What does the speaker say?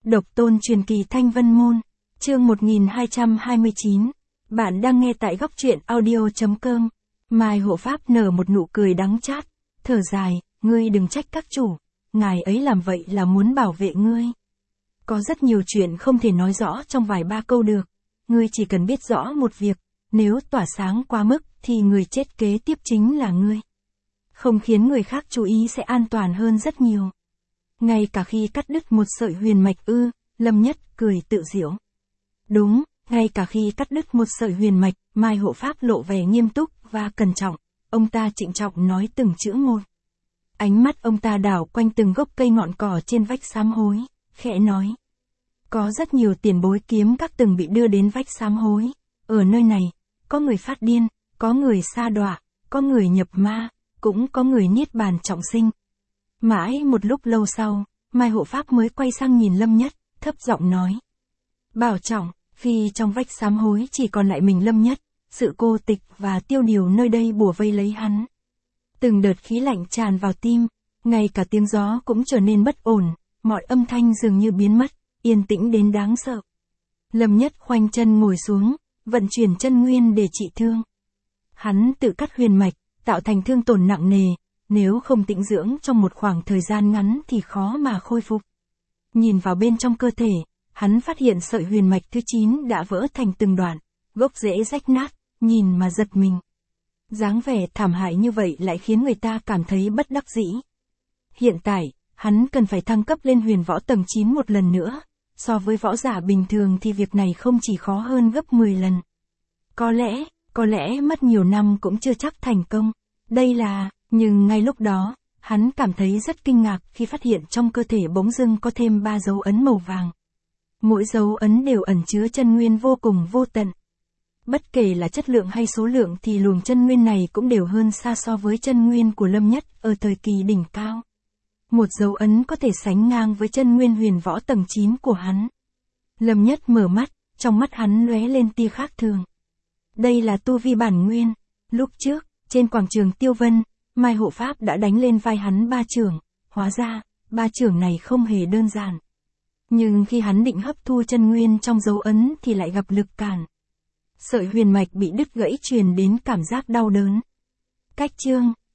Độc tôn truyền kỳ Thanh Vân Môn, chương 1229. Bạn đang nghe tại góc truyện audio.com. Mai hộ pháp nở một nụ cười đắng chát, thở dài, ngươi đừng trách các chủ, ngài ấy làm vậy là muốn bảo vệ ngươi. Có rất nhiều chuyện không thể nói rõ trong vài ba câu được, ngươi chỉ cần biết rõ một việc, nếu tỏa sáng quá mức thì người chết kế tiếp chính là ngươi. Không khiến người khác chú ý sẽ an toàn hơn rất nhiều. Ngay cả khi cắt đứt một sợi huyền mạch ư, Lâm Nhất cười tự giễu. Đúng, ngay cả khi cắt đứt một sợi huyền mạch, Mai hộ pháp lộ vẻ nghiêm túc và cẩn trọng, ông ta trịnh trọng nói từng chữ một. Ánh mắt ông ta đảo quanh từng gốc cây ngọn cỏ trên vách sám hối, khẽ nói. Có rất nhiều tiền bối kiếm các từng bị đưa đến vách sám hối. Ở nơi này, có người phát điên, có người sa đọa, có người nhập ma, cũng có người niết bàn trọng sinh. Mãi một lúc lâu sau, Mai hộ pháp mới quay sang nhìn Lâm Nhất, thấp giọng nói. Bảo trọng, khi trong vách sám hối chỉ còn lại mình Lâm Nhất, sự cô tịch và tiêu điều nơi đây bủa vây lấy hắn. Từng đợt khí lạnh tràn vào tim, ngay cả tiếng gió cũng trở nên bất ổn, mọi âm thanh dường như biến mất, yên tĩnh đến đáng sợ. Lâm Nhất khoanh chân ngồi xuống, vận chuyển chân nguyên để trị thương. Hắn tự cắt huyền mạch, tạo thành thương tổn nặng nề, nếu không tĩnh dưỡng trong một khoảng thời gian ngắn thì khó mà khôi phục. Nhìn vào bên trong cơ thể, hắn phát hiện sợi huyền mạch thứ 9 đã vỡ thành từng đoạn, gốc rễ rách nát, nhìn mà giật mình. Dáng vẻ thảm hại như vậy lại khiến người ta cảm thấy bất đắc dĩ. Hiện tại, hắn cần phải thăng cấp lên huyền võ tầng 9 một lần nữa, so với võ giả bình thường thì việc này không chỉ khó hơn gấp 10 lần. Có lẽ mất nhiều năm cũng chưa chắc thành công. Nhưng ngay lúc đó, hắn cảm thấy rất kinh ngạc khi phát hiện trong cơ thể bỗng dưng có thêm 3 dấu ấn màu vàng. Mỗi dấu ấn đều ẩn chứa chân nguyên vô cùng vô tận. Bất kể là chất lượng hay số lượng thì luồng chân nguyên này cũng đều hơn xa so với chân nguyên của Lâm Nhất ở thời kỳ đỉnh cao. Một dấu ấn có thể sánh ngang với chân nguyên huyền võ tầng 9 của hắn. Lâm Nhất mở mắt, trong mắt hắn lóe lên tia khác thường. Đây là tu vi bản nguyên. Lúc trước, trên quảng trường Tiêu Vân, Mai hộ pháp đã đánh lên vai hắn 3 chưởng, hóa ra, 3 chưởng này không hề đơn giản. Nhưng khi hắn định hấp thu chân nguyên trong dấu ấn thì lại gặp lực cản. Sợi huyền mạch bị đứt gãy truyền đến cảm giác đau đớn. Cách chương,